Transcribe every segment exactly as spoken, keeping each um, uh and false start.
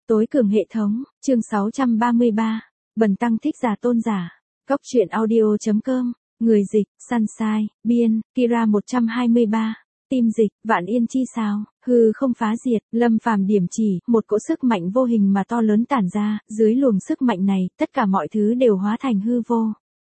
Tối cường hệ thống, chương sáu trăm ba mươi ba, Bần tăng thích giả tôn giả. Góc truyện audio.com, người dịch, Sunshine, biên, Kira một trăm hai mươi ba, tim dịch, Vạn Yên chi sao, hư không phá diệt, Lâm Phàm điểm chỉ, một cỗ sức mạnh vô hình mà to lớn tản ra, dưới luồng sức mạnh này, tất cả mọi thứ đều hóa thành hư vô.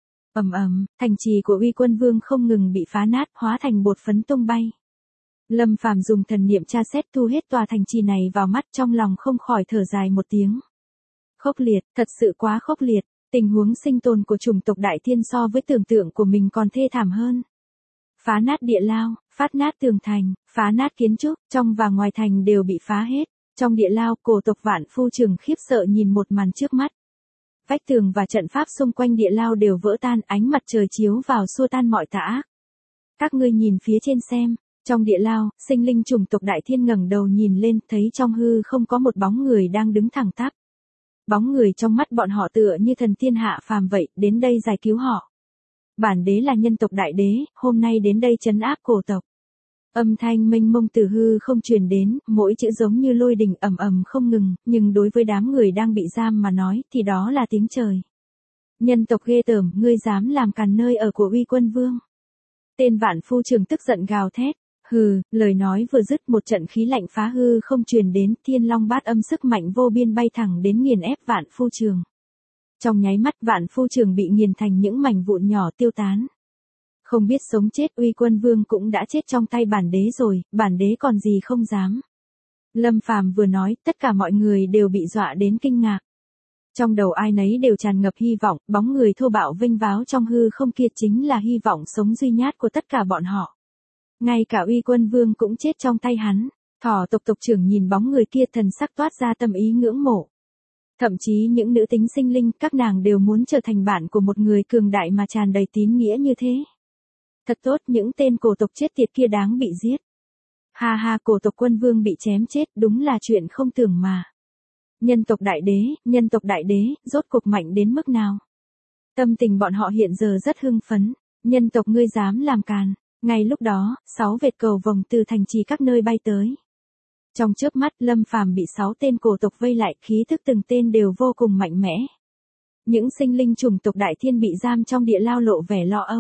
Ầm ầm, thành trì của Uy Quân Vương không ngừng bị phá nát, hóa thành bột phấn tung bay. Lâm Phàm dùng thần niệm tra xét thu hết tòa thành trì này vào mắt, trong lòng không khỏi thở dài một tiếng. Khốc liệt, thật sự quá khốc liệt, tình huống sinh tồn của chủng tộc Đại Thiên so với tưởng tượng của mình còn thê thảm hơn. Phá nát địa lao, phát nát tường thành, phá nát kiến trúc, trong và ngoài thành đều bị phá hết. Trong địa lao, cổ tộc Vạn Phu Trường khiếp sợ nhìn một màn trước mắt. Vách tường và trận pháp xung quanh địa lao đều vỡ tan, ánh mặt trời chiếu vào xua tan mọi tà ác. Các ngươi nhìn phía trên xem. Trong địa lao, sinh linh chủng tộc Đại Thiên ngẩng đầu nhìn lên, thấy trong hư không có một bóng người đang đứng thẳng tắp. Bóng người trong mắt bọn họ tựa như thần tiên hạ phàm vậy, đến đây giải cứu họ. Bản đế là nhân tộc Đại Đế, hôm nay đến đây trấn áp cổ tộc. Âm thanh mênh mông từ hư không truyền đến, mỗi chữ giống như lôi đình ầm ầm không ngừng, nhưng đối với đám người đang bị giam mà nói, thì đó là tiếng trời. Nhân tộc ghê tởm, ngươi dám làm càn nơi ở của Uy Quân Vương. Tên Vạn Phu Trường tức giận gào thét. Hừ, lời nói vừa dứt, một trận khí lạnh phá hư không truyền đến, Thiên Long Bát Âm sức mạnh vô biên bay thẳng đến nghiền ép Vạn Phu Trường. Trong nháy mắt, Vạn Phu Trường bị nghiền thành những mảnh vụn nhỏ tiêu tán. Không biết sống chết, Uy Quân Vương cũng đã chết trong tay bản đế rồi, bản đế còn gì không dám. Lâm Phàm vừa nói, tất cả mọi người đều bị dọa đến kinh ngạc. Trong đầu ai nấy đều tràn ngập hy vọng, bóng người thô bạo vênh váo trong hư không kia chính là hy vọng sống duy nhất của tất cả bọn họ. Ngay cả Uy Quân Vương cũng chết trong tay hắn. Thỏ tộc tộc trưởng nhìn bóng người kia, thần sắc toát ra tâm ý ngưỡng mộ. Thậm chí những nữ tính sinh linh, các nàng đều muốn trở thành bạn của một người cường đại mà tràn đầy tín nghĩa như thế. Thật tốt, những tên cổ tộc chết tiệt kia đáng bị giết. Ha ha, cổ tộc Quân Vương bị chém chết, đúng là chuyện không tưởng mà. Nhân tộc Đại Đế, nhân tộc Đại Đế, rốt cục mạnh đến mức nào? Tâm tình bọn họ hiện giờ rất hưng phấn. Nhân tộc ngươi dám làm càn. Ngay lúc đó, sáu vệt cầu vồng từ thành trì các nơi bay tới. Trong chớp mắt, Lâm Phàm bị sáu tên cổ tộc vây lại, khí thức từng tên đều vô cùng mạnh mẽ. Những sinh linh chủng tộc Đại Thiên bị giam trong địa lao lộ vẻ lo âu.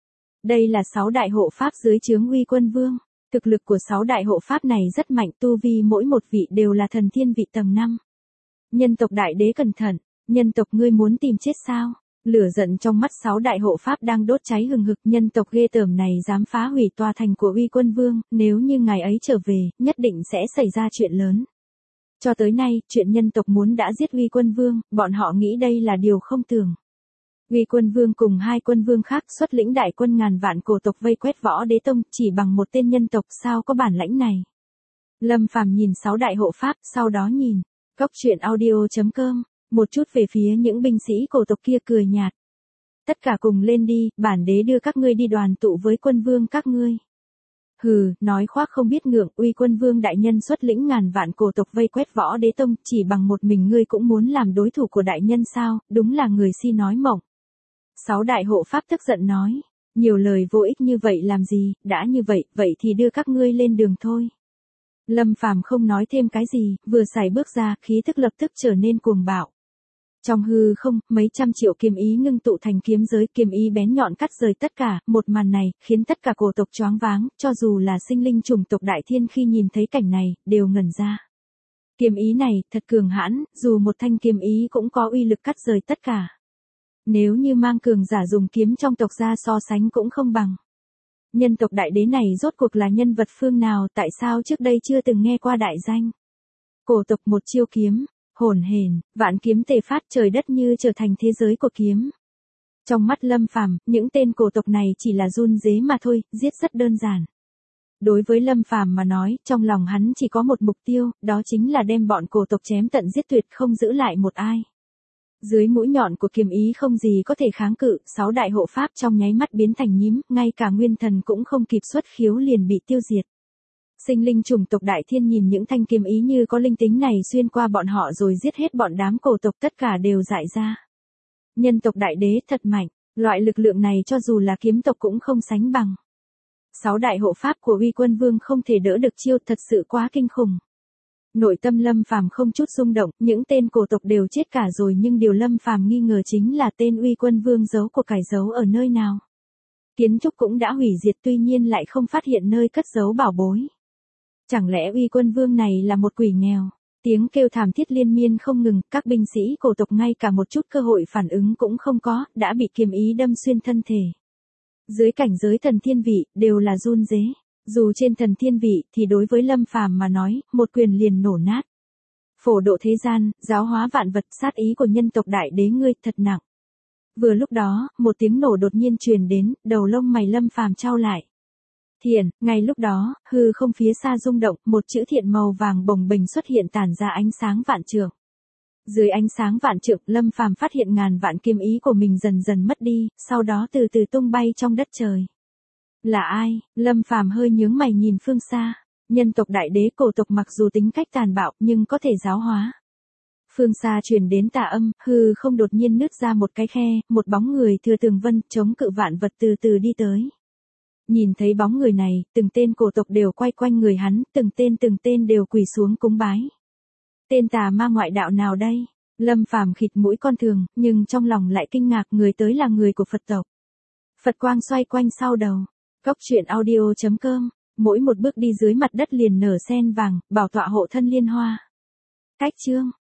Đây là sáu đại hộ pháp dưới trướng Uy Quân Vương. Thực lực của sáu đại hộ pháp này rất mạnh, tu vi mỗi một vị đều là thần thiên vị tầng năm. Nhân tộc Đại Đế cẩn thận, nhân tộc ngươi muốn tìm chết sao? Lửa giận trong mắt sáu đại hộ pháp đang đốt cháy hừng hực, nhân tộc ghê tởm này dám phá hủy tòa thành của Uy Quân Vương, nếu như ngày ấy trở về, nhất định sẽ xảy ra chuyện lớn. Cho tới nay, chuyện nhân tộc muốn đã giết Uy Quân Vương, bọn họ nghĩ đây là điều không tưởng. Uy Quân Vương cùng hai quân vương khác xuất lĩnh đại quân ngàn vạn cổ tộc vây quét Võ Đế Tông, chỉ bằng một tên nhân tộc sao có bản lãnh này. Lâm Phàm nhìn sáu đại hộ pháp, sau đó nhìn, góc truyện audio.com. Một chút về phía những binh sĩ cổ tộc kia cười nhạt. Tất cả cùng lên đi, bản đế đưa các ngươi đi đoàn tụ với quân vương các ngươi. Hừ, nói khoác không biết ngượng, Uy Quân Vương đại nhân xuất lĩnh ngàn vạn cổ tộc vây quét Võ Đế Tông, chỉ bằng một mình ngươi cũng muốn làm đối thủ của đại nhân sao, đúng là người si nói mộng. Sáu đại hộ pháp tức giận nói, nhiều lời vô ích như vậy làm gì, đã như vậy, vậy thì đưa các ngươi lên đường thôi. Lâm Phàm không nói thêm cái gì, vừa xài bước ra, khí thức lập tức trở nên cuồng bạo. Trong hư không, mấy trăm triệu kiếm ý ngưng tụ thành kiếm giới, kiếm ý bén nhọn cắt rời tất cả, một màn này, khiến tất cả cổ tộc choáng váng, cho dù là sinh linh chủng tộc Đại Thiên khi nhìn thấy cảnh này, đều ngẩn ra. Kiếm ý này, thật cường hãn, dù một thanh kiếm ý cũng có uy lực cắt rời tất cả. Nếu như mang cường giả dùng kiếm trong tộc ra so sánh cũng không bằng. Nhân tộc Đại Đế này rốt cuộc là nhân vật phương nào, tại sao trước đây chưa từng nghe qua đại danh. Cổ tộc một chiêu kiếm. Hồn hển, vạn kiếm tề phát, trời đất như trở thành thế giới của kiếm. Trong mắt Lâm Phàm, những tên cổ tộc này chỉ là run rế mà thôi, giết rất đơn giản. Đối với Lâm Phàm mà nói, trong lòng hắn chỉ có một mục tiêu, đó chính là đem bọn cổ tộc chém tận giết tuyệt, không giữ lại một ai. Dưới mũi nhọn của kiếm ý không gì có thể kháng cự, sáu đại hộ pháp trong nháy mắt biến thành nhím, ngay cả nguyên thần cũng không kịp xuất khiếu liền bị tiêu diệt. Sinh linh chủng tộc Đại Thiên nhìn những thanh kiếm ý như có linh tính này xuyên qua bọn họ rồi giết hết bọn đám cổ tộc, tất cả đều dại ra. Nhân tộc Đại Đế thật mạnh, loại lực lượng này cho dù là kiếm tộc cũng không sánh bằng. Sáu đại hộ pháp của Uy Quân Vương không thể đỡ được chiêu, thật sự quá kinh khủng. Nội tâm Lâm Phàm không chút rung động, những tên cổ tộc đều chết cả rồi nhưng điều Lâm Phàm nghi ngờ chính là tên Uy Quân Vương giấu của cải giấu ở nơi nào. Kiến trúc cũng đã hủy diệt tuy nhiên lại không phát hiện nơi cất giấu bảo bối. Chẳng lẽ Uy Quân Vương này là một quỷ nghèo? Tiếng kêu thảm thiết liên miên không ngừng, các binh sĩ cổ tộc ngay cả một chút cơ hội phản ứng cũng không có, đã bị kiếm ý đâm xuyên thân thể. Dưới cảnh giới thần thiên vị, đều là run rế. Dù trên thần thiên vị thì đối với Lâm Phàm mà nói, một quyền liền nổ nát. Phổ độ thế gian, giáo hóa vạn vật, sát ý của nhân tộc đại đế ngươi thật nặng. Vừa lúc đó, một tiếng nổ đột nhiên truyền đến, đầu lông mày Lâm Phàm chau lại. Thiện, ngay lúc đó, hư không phía xa rung động, một chữ thiện màu vàng bồng bềnh xuất hiện tản ra ánh sáng vạn trượng. Dưới ánh sáng vạn trượng, Lâm Phàm phát hiện ngàn vạn kiếm ý của mình dần dần mất đi, sau đó từ từ tung bay trong đất trời. Là ai? Lâm Phàm hơi nhướng mày nhìn phương xa. Nhân tộc đại đế cổ tộc mặc dù tính cách tàn bạo nhưng có thể giáo hóa. Phương xa truyền đến tà âm, hư không đột nhiên nứt ra một cái khe, một bóng người thừa tường vân chống cự vạn vật từ từ đi tới. Nhìn thấy bóng người này, từng tên cổ tộc đều quay quanh người hắn, từng tên từng tên đều quỳ xuống cúng bái. Tên tà ma ngoại đạo nào đây? Lâm Phàm khịt mũi con thường, nhưng trong lòng lại kinh ngạc người tới là người của Phật tộc. Phật quang xoay quanh sau đầu. Cốc truyện audio chấm com, mỗi một bước đi dưới mặt đất liền nở sen vàng, bảo tọa hộ thân liên hoa. Cách chương